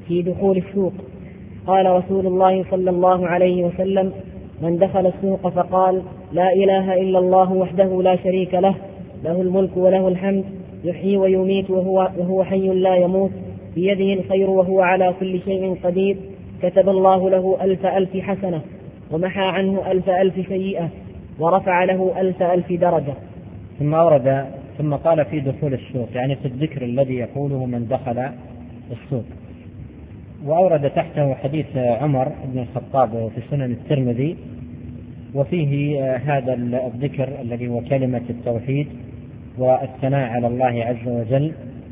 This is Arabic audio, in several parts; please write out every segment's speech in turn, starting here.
في دخول السوق. قال رسول الله صلى الله عليه وسلم: من دخل السوق فقال: لا إله إلا الله وحده لا شريك له، له الملك وله الحمد، يحيي ويميت وهو حي لا يموت، بيده الخير وهو على كل شيء قدير، كتب الله له 1000 حسنة، ومحى عنه 1000 سيئة، ورفع له 1000 درجة. ثم قال في دخول السوق، يعني في الذكر الذي يقوله من دخل السوق. وأورد تحته حديث عمر بن الخطاب في سنن الترمذي، وفيه هذا الذكر الذي هو كلمة التوحيد والثناء على الله عز وجل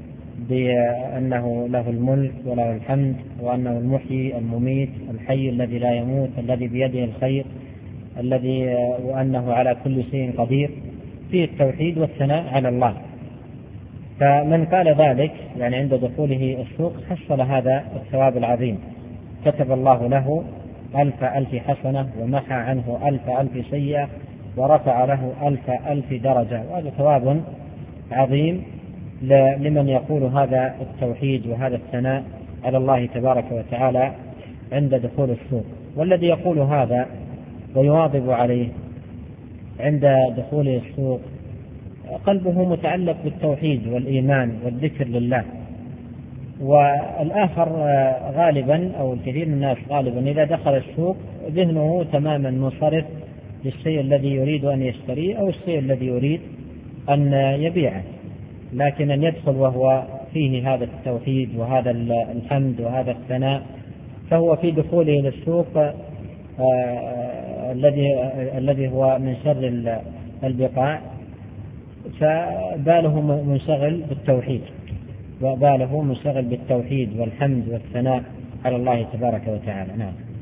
بأنه له الملك وله الحمد، وأنه المحيي المميت الحي الذي لا يموت الذي بيده الخير وأنه على كل شيء قدير، فيه التوحيد والثناء على الله. فمن قال ذلك يعني عند دخوله السوق حصل هذا الثواب العظيم، كتب الله له 1000 حسنة، ومحى عنه 1000 سيئة، ورفع له 1000 درجة. وهذا ثواب عظيم لمن يقول هذا التوحيد وهذا الثناء على الله تبارك وتعالى عند دخول السوق. والذي يقول هذا ويواظب عليه عند دخول السوق قلبه متعلق بالتوحيد والإيمان والذكر لله. والآخر غالبا أو الكثير من الناس غالبا إذا دخل السوق ذهنه تماما منصرف للشيء الذي يريد أن يشتريه أو الشيء الذي يريد أن يبيعه، لكن أن يدخل وهو فيه هذا التوحيد وهذا الحمد وهذا الثناء، فهو في دخوله للسوق الذي هو من شر البقاع، فباله منشغل بالتوحيد والحمد والثناء على الله تبارك وتعالى. نعم.